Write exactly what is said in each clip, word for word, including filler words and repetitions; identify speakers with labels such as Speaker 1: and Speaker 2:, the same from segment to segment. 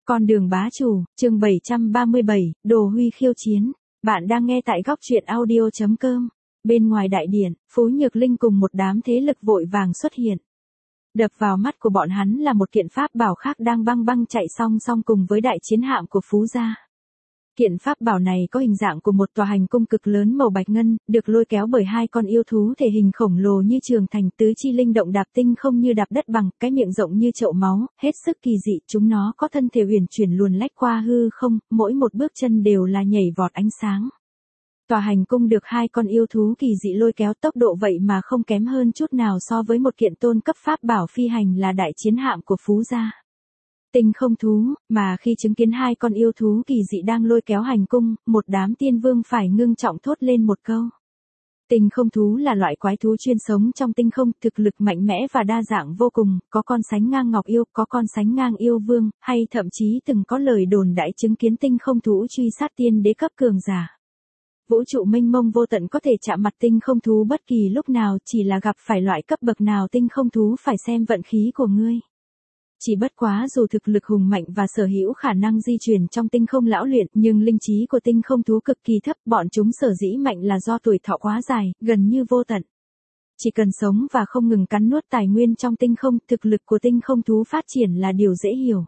Speaker 1: Con đường bá chủ, chương bảy trăm ba mươi bảy, Đồ Huy khiêu chiến. Bạn đang nghe tại góc truyện audio chấm com. Bên ngoài đại điện, Phú Nhược Linh cùng một đám thế lực vội vàng xuất hiện. Đập vào mắt của bọn hắn là một kiện pháp bảo khác đang băng băng chạy song song cùng với đại chiến hạm của Phú gia. Kiện pháp bảo này có hình dạng của một tòa hành cung cực lớn màu bạch ngân, được lôi kéo bởi hai con yêu thú thể hình khổng lồ như trường thành, tứ chi linh động đạp tinh không như đạp đất bằng, cái miệng rộng như chậu máu, hết sức kỳ dị. Chúng nó có thân thể huyền chuyển luồn lách qua hư không, mỗi một bước chân đều là nhảy vọt ánh sáng. Tòa hành cung được hai con yêu thú kỳ dị lôi kéo, tốc độ vậy mà không kém hơn chút nào so với một kiện tôn cấp pháp bảo phi hành là đại chiến hạm của Phú gia. Tinh không thú, mà khi chứng kiến hai con yêu thú kỳ dị đang lôi kéo hành cung, một đám tiên vương phải ngưng trọng thốt lên một câu. Tinh không thú là loại quái thú chuyên sống trong tinh không, thực lực mạnh mẽ và đa dạng vô cùng, có con sánh ngang ngọc yêu, có con sánh ngang yêu vương, hay thậm chí từng có lời đồn đại chứng kiến tinh không thú truy sát tiên đế cấp cường giả. Vũ trụ mênh mông vô tận có thể chạm mặt tinh không thú bất kỳ lúc nào, chỉ là gặp phải loại cấp bậc nào tinh không thú phải xem vận khí của ngươi. Chỉ bất quá dù thực lực hùng mạnh và sở hữu khả năng di chuyển trong tinh không lão luyện, nhưng linh trí của tinh không thú cực kỳ thấp, bọn chúng sở dĩ mạnh là do tuổi thọ quá dài, gần như vô tận. Chỉ cần sống và không ngừng cắn nuốt tài nguyên trong tinh không, thực lực của tinh không thú phát triển là điều dễ hiểu.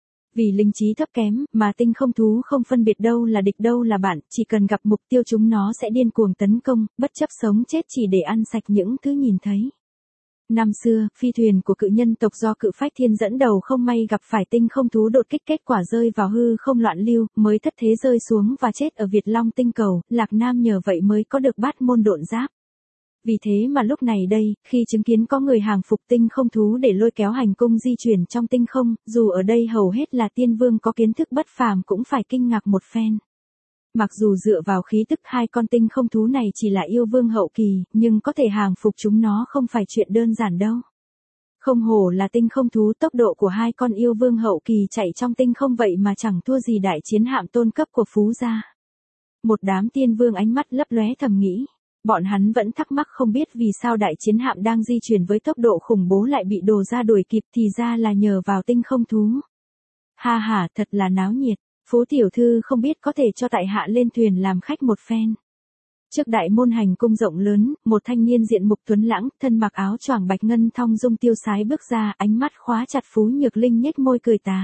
Speaker 1: Vì linh trí thấp kém, mà tinh không thú không phân biệt đâu là địch đâu là bạn, chỉ cần gặp mục tiêu chúng nó sẽ điên cuồng tấn công, bất chấp sống chết chỉ để ăn sạch những thứ nhìn thấy. Năm xưa, phi thuyền của cự nhân tộc do Cự Phách Thiên dẫn đầu không may gặp phải tinh không thú đột kích, kết quả rơi vào hư không loạn lưu, mới thất thế rơi xuống và chết ở Việt Long tinh cầu. Lạc Nam nhờ vậy mới có được bát môn độn giáp. Vì thế mà lúc này đây, khi chứng kiến có người hàng phục tinh không thú để lôi kéo hành cung di chuyển trong tinh không, dù ở đây hầu hết là tiên vương có kiến thức bất phàm cũng phải kinh ngạc một phen. Mặc dù dựa vào khí tức hai con tinh không thú này chỉ là yêu vương hậu kỳ, nhưng có thể hàng phục chúng nó không phải chuyện đơn giản đâu. Không hổ là tinh không thú, tốc độ của hai con yêu vương hậu kỳ chạy trong tinh không vậy mà chẳng thua gì đại chiến hạm tôn cấp của Phú gia. Một đám tiên vương ánh mắt lấp lóe thầm nghĩ. Bọn hắn vẫn thắc mắc không biết vì sao đại chiến hạm đang di chuyển với tốc độ khủng bố lại bị Đồ gia đuổi kịp, thì ra là nhờ vào tinh không thú. Ha ha, thật là náo nhiệt. Phú tiểu thư không biết có thể cho tại hạ lên thuyền làm khách một phen. Trước đại môn hành cung rộng lớn, một thanh niên diện mục tuấn lãng, thân mặc áo choàng bạch ngân thong dong tiêu sái bước ra, ánh mắt khóa chặt Phú Nhược Linh nhếch môi cười tà.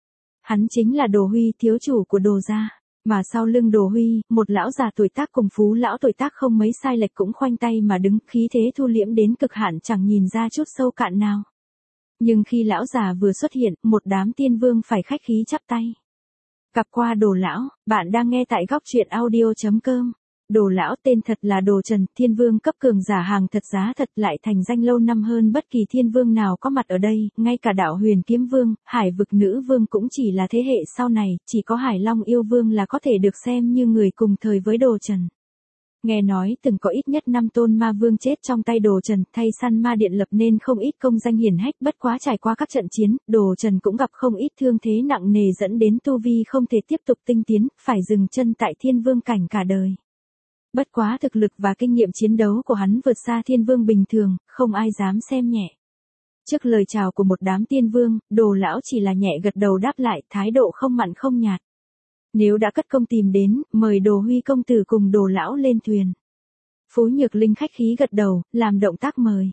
Speaker 1: Hắn chính là Đồ Huy, thiếu chủ của Đồ gia. Mà sau lưng Đồ Huy, một lão già tuổi tác cùng Phú lão tuổi tác không mấy sai lệch cũng khoanh tay mà đứng, khí thế thu liễm đến cực hạn chẳng nhìn ra chút sâu cạn nào. Nhưng khi lão già vừa xuất hiện, một đám tiên vương phải khách khí chắp tay. Gặp qua Đồ lão, bạn đang nghe tại góc truyện audio chấm com. Đồ lão tên thật là Đồ Trần, thiên vương cấp cường giả hàng thật giá thật, lại thành danh lâu năm hơn bất kỳ thiên vương nào có mặt ở đây, ngay cả đạo huyền kiếm vương, hải vực nữ vương cũng chỉ là thế hệ sau này, chỉ có hải long yêu vương là có thể được xem như người cùng thời với Đồ Trần. Nghe nói từng có ít nhất năm tôn ma vương chết trong tay Đồ Trần, thay săn ma điện lập nên không ít công danh hiển hách, bất quá trải qua các trận chiến, Đồ Trần cũng gặp không ít thương thế nặng nề dẫn đến tu vi không thể tiếp tục tinh tiến, phải dừng chân tại thiên vương cảnh cả đời. Bất quá thực lực và kinh nghiệm chiến đấu của hắn vượt xa thiên vương bình thường, không ai dám xem nhẹ. Trước lời chào của một đám tiên vương, Đồ lão chỉ là nhẹ gật đầu đáp lại, thái độ không mặn không nhạt. Nếu đã cất công tìm đến, mời Đồ Huy công tử cùng Đồ lão lên thuyền. Phú Nhược Linh khách khí gật đầu, làm động tác mời.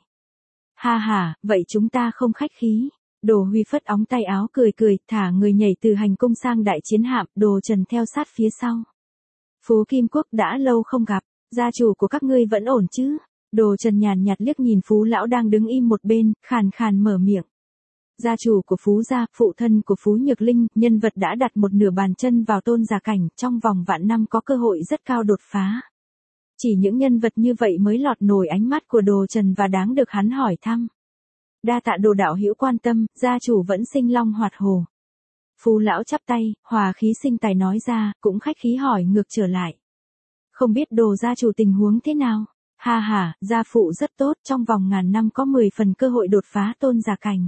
Speaker 1: Ha ha, vậy chúng ta không khách khí. Đồ Huy phất óng tay áo cười cười, thả người nhảy từ hành cung sang đại chiến hạm, Đồ Trần theo sát phía sau. Phú Kim Quốc đã lâu không gặp, gia chủ của các ngươi vẫn ổn chứ? Đồ Trần nhàn nhạt liếc nhìn Phú lão đang đứng im một bên, khàn khàn mở miệng. Gia chủ của Phú gia, phụ thân của Phú Nhược Linh, nhân vật đã đặt một nửa bàn chân vào tôn giả cảnh, trong vòng vạn năm có cơ hội rất cao đột phá. Chỉ những nhân vật như vậy mới lọt nổi ánh mắt của Đồ Trần và đáng được hắn hỏi thăm. Đa tạ Đồ đạo hữu quan tâm, gia chủ vẫn sinh long hoạt hổ. Phú lão chắp tay, hòa khí sinh tài nói ra, cũng khách khí hỏi ngược trở lại. Không biết Đồ gia chủ tình huống thế nào? Ha ha, gia phụ rất tốt, trong vòng ngàn năm có mười phần cơ hội đột phá tôn giả cảnh.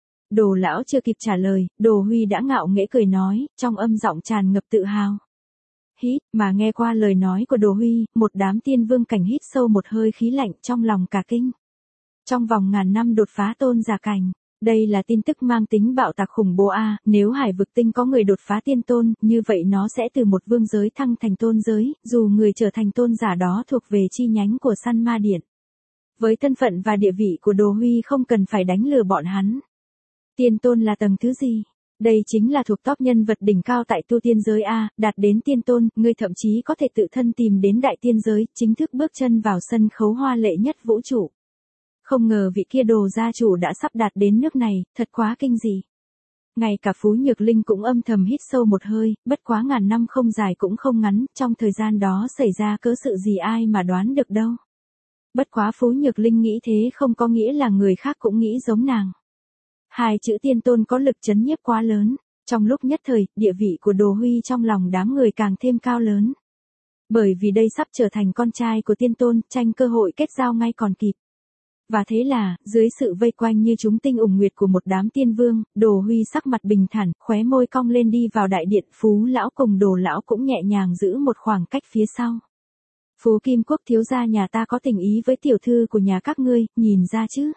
Speaker 1: Đồ lão chưa kịp trả lời, Đồ Huy đã ngạo nghễ cười nói, trong âm giọng tràn ngập tự hào. Hít, mà nghe qua lời nói của Đồ Huy, một đám tiên vương cảnh hít sâu một hơi khí lạnh trong lòng cả kinh. Trong vòng ngàn năm đột phá tôn giả cảnh, Đây là tin tức mang tính bạo tạc khủng bố a, nếu hải vực tinh có người đột phá tiên tôn, như vậy nó sẽ từ một vương giới thăng thành tôn giới, dù người trở thành tôn giả đó thuộc về chi nhánh của Săn Ma Điện. Với thân phận và địa vị của Đồ Huy không cần phải đánh lừa bọn hắn. Tiên tôn là tầng thứ gì? Đây chính là thuộc top nhân vật đỉnh cao tại tu tiên giới a, đạt đến tiên tôn, ngươi thậm chí có thể tự thân tìm đến đại tiên giới, chính thức bước chân vào sân khấu hoa lệ nhất vũ trụ. Không ngờ vị kia Đồ gia chủ đã sắp đạt đến nước này, thật quá kinh dị. Ngay cả Phú Nhược Linh cũng âm thầm hít sâu một hơi, bất quá ngàn năm không dài cũng không ngắn, trong thời gian đó xảy ra cớ sự gì ai mà đoán được đâu. Bất quá Phú Nhược Linh nghĩ thế không có nghĩa là người khác cũng nghĩ giống nàng. Hai chữ tiên tôn có lực chấn nhiếp quá lớn, trong lúc nhất thời, địa vị của Đồ Huy trong lòng đám người càng thêm cao lớn. Bởi vì đây sắp trở thành con trai của tiên tôn, tranh cơ hội kết giao ngay còn kịp. Và thế là, dưới sự vây quanh như chúng tinh ủng nguyệt của một đám tiên vương, Đồ Huy sắc mặt bình thản, khóe môi cong lên đi vào đại điện, Phú lão cùng Đồ lão cũng nhẹ nhàng giữ một khoảng cách phía sau. Phú Kim Quốc thiếu gia nhà ta có tình ý với tiểu thư của nhà các ngươi, nhìn ra chứ?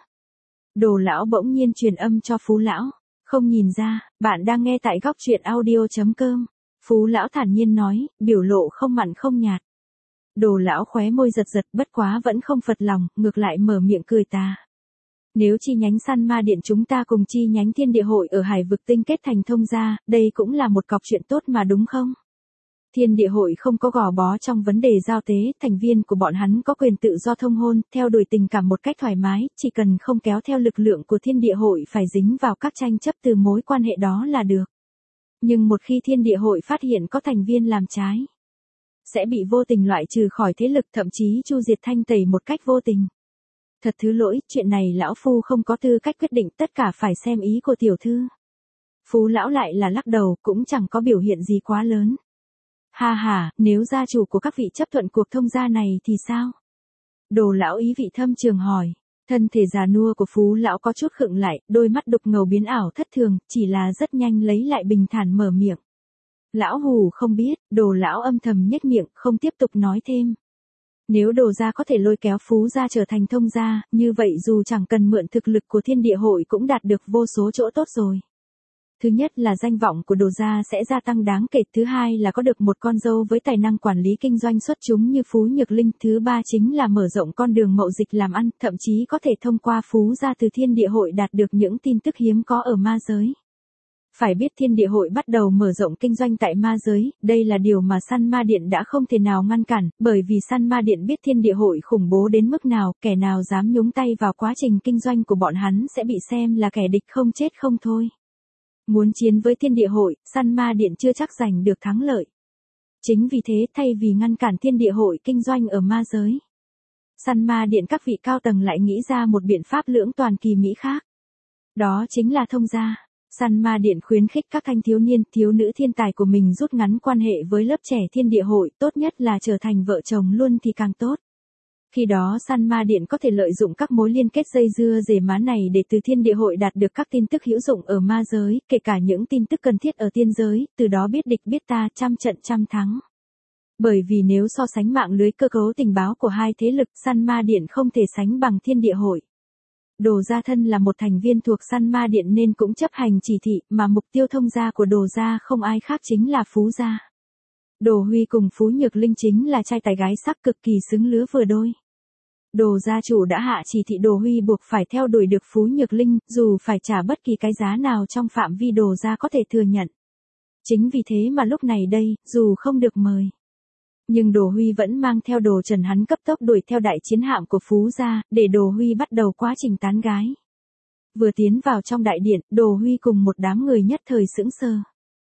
Speaker 1: Đồ lão bỗng nhiên truyền âm cho Phú lão, không nhìn ra, bạn đang nghe tại góc truyện audio chấm com. Phú lão thản nhiên nói, biểu lộ không mặn không nhạt. Đồ lão khóe môi giật giật, bất quá vẫn không phật lòng, ngược lại mở miệng cười tà. Nếu chi nhánh Săn Ma Điện chúng ta cùng chi nhánh Thiên Địa Hội ở Hải Vực Tinh kết thành thông gia, đây cũng là một cọc chuyện tốt mà đúng không? Thiên Địa Hội không có gò bó trong vấn đề giao tế, thành viên của bọn hắn có quyền tự do thông hôn, theo đuổi tình cảm một cách thoải mái, chỉ cần không kéo theo lực lượng của Thiên Địa Hội phải dính vào các tranh chấp từ mối quan hệ đó là được. Nhưng một khi Thiên Địa Hội phát hiện có thành viên làm trái, sẽ bị vô tình loại trừ khỏi thế lực, thậm chí chu diệt thanh tẩy một cách vô tình. Thật thứ lỗi, chuyện này lão phu không có tư cách quyết định, tất cả phải xem ý của tiểu thư. Phú lão lại là lắc đầu, cũng chẳng có biểu hiện gì quá lớn. Ha ha, nếu gia chủ của các vị chấp thuận cuộc thông gia này thì sao? Đồ lão ý vị thâm trường hỏi. Thân thể già nua của Phú lão có chút khựng lại, đôi mắt đục ngầu biến ảo thất thường, chỉ là rất nhanh lấy lại bình thản mở miệng. Lão hù không biết, Đồ lão âm thầm nhếch miệng, không tiếp tục nói thêm. Nếu Đồ gia có thể lôi kéo Phú gia trở thành thông gia, như vậy dù chẳng cần mượn thực lực của Thiên Địa Hội cũng đạt được vô số chỗ tốt rồi. Thứ nhất là danh vọng của Đồ gia sẽ gia tăng đáng kể, thứ hai là có được một con dâu với tài năng quản lý kinh doanh xuất chúng như Phú Nhược Linh, thứ ba chính là mở rộng con đường mậu dịch làm ăn, thậm chí có thể thông qua Phú gia từ Thiên Địa Hội đạt được những tin tức hiếm có ở ma giới. Phải biết Thiên Địa Hội bắt đầu mở rộng kinh doanh tại ma giới, đây là điều mà Săn Ma Điện đã không thể nào ngăn cản, bởi vì Săn Ma Điện biết Thiên Địa Hội khủng bố đến mức nào, kẻ nào dám nhúng tay vào quá trình kinh doanh của bọn hắn sẽ bị xem là kẻ địch không chết không thôi. Muốn chiến với Thiên Địa Hội, Săn Ma Điện chưa chắc giành được thắng lợi. Chính vì thế, thay vì ngăn cản Thiên Địa Hội kinh doanh ở ma giới, Săn Ma Điện các vị cao tầng lại nghĩ ra một biện pháp lưỡng toàn kỳ mỹ khác. Đó chính là thông gia. Săn Ma Điện khuyến khích các thanh thiếu niên, thiếu nữ thiên tài của mình rút ngắn quan hệ với lớp trẻ Thiên Địa Hội, tốt nhất là trở thành vợ chồng luôn thì càng tốt. Khi đó Săn Ma Điện có thể lợi dụng các mối liên kết dây dưa rễ má này để từ Thiên Địa Hội đạt được các tin tức hữu dụng ở ma giới, kể cả những tin tức cần thiết ở tiên giới, từ đó biết địch biết ta, trăm trận trăm thắng. Bởi vì nếu so sánh mạng lưới cơ cấu tình báo của hai thế lực, Săn Ma Điện không thể sánh bằng Thiên Địa Hội. Đồ gia thân là một thành viên thuộc Săn Ma Điện nên cũng chấp hành chỉ thị, mà mục tiêu thông gia của Đồ gia không ai khác chính là Phú gia. Đồ Huy cùng Phú Nhược Linh chính là trai tài gái sắc cực kỳ xứng lứa vừa đôi. Đồ gia chủ đã hạ chỉ thị Đồ Huy buộc phải theo đuổi được Phú Nhược Linh, dù phải trả bất kỳ cái giá nào trong phạm vi Đồ gia có thể thừa nhận. Chính vì thế mà lúc này đây, dù không được mời, nhưng Đồ Huy vẫn mang theo Đồ Trần hắn cấp tốc đuổi theo đại chiến hạm của Phú gia, để Đồ Huy bắt đầu quá trình tán gái. Vừa tiến vào trong đại điện, Đồ Huy cùng một đám người nhất thời sững sờ.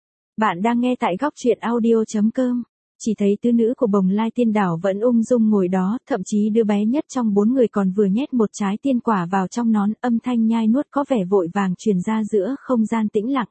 Speaker 1: Bạn đang nghe tại góc truyện audio chấm com. Chỉ thấy tứ nữ của Bồng Lai Tiên Đảo vẫn ung dung ngồi đó, thậm chí đứa bé nhất trong bốn người còn vừa nhét một trái tiên quả vào trong nón, âm thanh nhai nuốt có vẻ vội vàng truyền ra giữa không gian tĩnh lặng.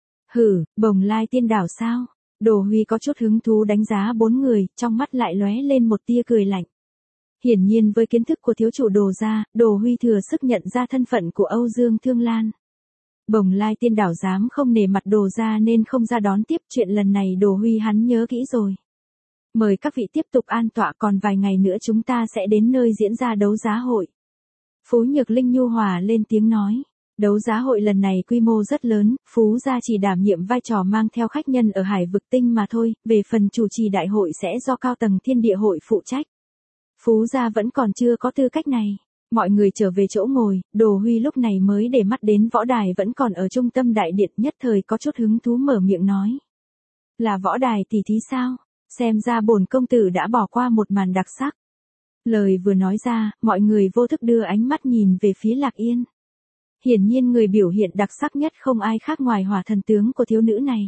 Speaker 1: Hử, Bồng Lai Tiên Đảo sao? Đồ Huy có chút hứng thú đánh giá bốn người, trong mắt lại lóe lên một tia cười lạnh. Hiển nhiên với kiến thức của thiếu chủ Đồ gia, Đồ Huy thừa sức nhận ra thân phận của Âu Dương Thương Lan. Bồng Lai Tiên Đảo dám không nể mặt Đồ gia nên không ra đón tiếp, chuyện lần này Đồ Huy hắn nhớ kỹ rồi. Mời các vị tiếp tục an tọa, còn vài ngày nữa chúng ta sẽ đến nơi diễn ra đấu giá hội. Phú Nhược Linh nhu hòa lên tiếng nói. Đấu giá hội lần này quy mô rất lớn, Phú Gia chỉ đảm nhiệm vai trò mang theo khách nhân ở Hải Vực Tinh mà thôi, về phần chủ trì đại hội sẽ do cao tầng Thiên Địa hội phụ trách. Phú Gia vẫn còn chưa có tư cách này. Mọi người trở về chỗ ngồi, Đồ Huy lúc này mới để mắt đến võ đài vẫn còn ở trung tâm đại điện, nhất thời có chút hứng thú mở miệng nói. Là võ đài tỷ thí sao? Xem ra bổn công tử đã bỏ qua một màn đặc sắc. Lời vừa nói ra, mọi người vô thức đưa ánh mắt nhìn về phía Lạc Yên. Hiển nhiên người biểu hiện đặc sắc nhất không ai khác ngoài hỏa thần tướng của thiếu nữ này.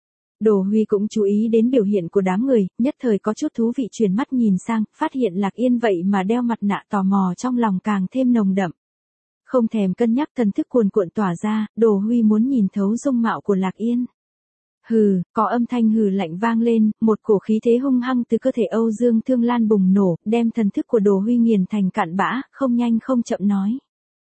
Speaker 1: Đồ Huy cũng chú ý đến biểu hiện của đám người, nhất thời có chút thú vị chuyển mắt nhìn sang, phát hiện Lạc Yên vậy mà đeo mặt nạ, tò mò trong lòng càng thêm nồng đậm. Không thèm cân nhắc, thần thức cuồn cuộn tỏa ra, Đồ Huy muốn nhìn thấu dung mạo của Lạc Yên. Hừ, có âm thanh hừ lạnh vang lên, một cổ khí thế hung hăng từ cơ thể Âu Dương Thương Lan bùng nổ, đem thần thức của Đồ Huy nghiền thành cặn bã, không nhanh không chậm nói.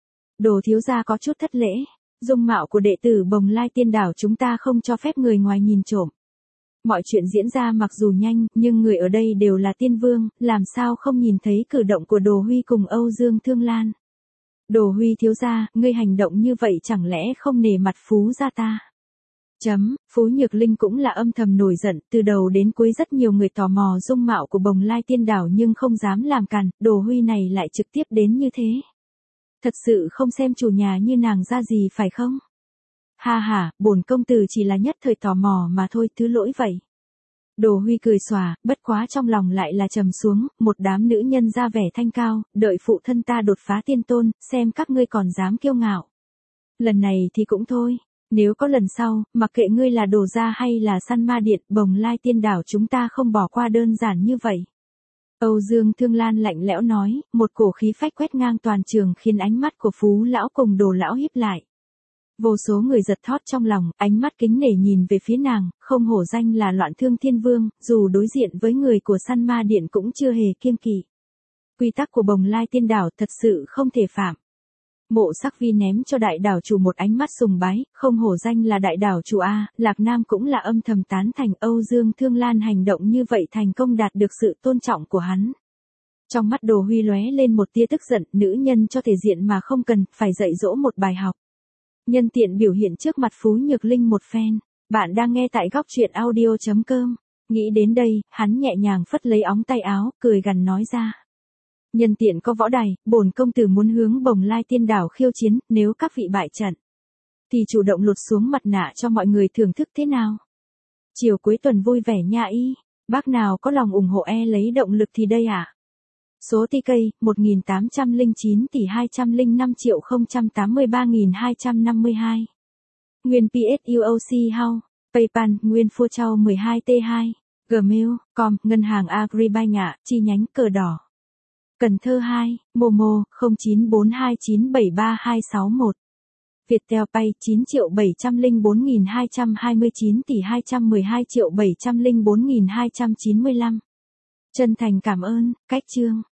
Speaker 1: Đồ thiếu gia có chút thất lễ, dung mạo của đệ tử Bồng Lai Tiên Đảo chúng ta không cho phép người ngoài nhìn trộm. Mọi chuyện diễn ra mặc dù nhanh, nhưng người ở đây đều là tiên vương, làm sao không nhìn thấy cử động của Đồ Huy cùng Âu Dương Thương Lan. Đồ Huy thiếu gia, ngươi hành động như vậy chẳng lẽ không nể mặt Phú gia ta? Chấm, Phú Nhược Linh cũng là âm thầm nổi giận, từ đầu đến cuối rất nhiều người tò mò dung mạo của Bồng Lai Tiên Đảo nhưng không dám làm cản, Đồ Huy này lại trực tiếp đến như thế. Thật sự không xem chủ nhà như nàng ra gì phải không? Ha ha, bổn công tử chỉ là nhất thời tò mò mà thôi, thứ lỗi vậy. Đồ Huy cười xòa, bất quá trong lòng lại là trầm xuống, một đám nữ nhân ra vẻ thanh cao, đợi phụ thân ta đột phá tiên tôn, xem các ngươi còn dám kiêu ngạo. Lần này thì cũng thôi, nếu có lần sau, mặc kệ ngươi là Đồ gia hay là Săn Ma Điện, Bồng Lai Tiên Đảo chúng ta không bỏ qua đơn giản như vậy. Âu Dương Thương Lan lạnh lẽo nói, một cổ khí phách quét ngang toàn trường khiến ánh mắt của Phú lão cùng Đồ lão híp lại. Vô số người giật thót trong lòng, ánh mắt kính nể nhìn về phía nàng, không hổ danh là Loạn Thương Thiên Vương, dù đối diện với người của Săn Ma Điện cũng chưa hề kiêng kỵ. Quy tắc của Bồng Lai Tiên Đảo thật sự không thể phạm. Mộ Sắc Vi ném cho đại đảo chủ một ánh mắt sùng bái, không hổ danh là đại đảo chủ a, Lạc Nam cũng là âm thầm tán thành. Âu Dương Thương Lan hành động như vậy thành công đạt được sự tôn trọng của hắn. Trong mắt Đồ Huy lóe lên một tia tức giận, nữ nhân cho thể diện mà không cần, phải dạy dỗ một bài học. Nhân tiện biểu hiện trước mặt Phú Nhược Linh một phen. Bạn đang nghe tại góc truyện audio chấm com. Nghĩ đến đây, hắn nhẹ nhàng phất lấy óng tay áo, cười gằn nói ra. Nhân tiện có võ đài, bổn công tử muốn hướng Bồng Lai Tiên Đảo khiêu chiến, nếu các vị bại trận, thì chủ động lột xuống mặt nạ cho mọi người thưởng thức thế nào? Chiều cuối tuần vui vẻ nha y, bác nào có lòng ủng hộ e lấy động lực thì đây ạ. À? Số tê ca, một nghìn tám trăm lẻ chín tỷ hai trăm lẻ năm triệu không trăm tám mươi ba nghìn hai trăm năm mươi hai. Nguyên pê ét u o xê House, PayPal, Nguyên Phô Châu mười hai T hai, Gmail, com, Ngân hàng Agribank ạ, chi nhánh Cờ Đỏ. Cần Thơ hai, Momo, không chín bốn hai chín bảy ba hai sáu một. Viettel Pay, chín triệu bảy trăm lẻ bốn nghìn hai trăm hai mươi chín tỷ hai trăm mười hai triệu bảy trăm lẻ bốn nghìn hai trăm chín mươi lăm. Chân thành cảm ơn, cách chương.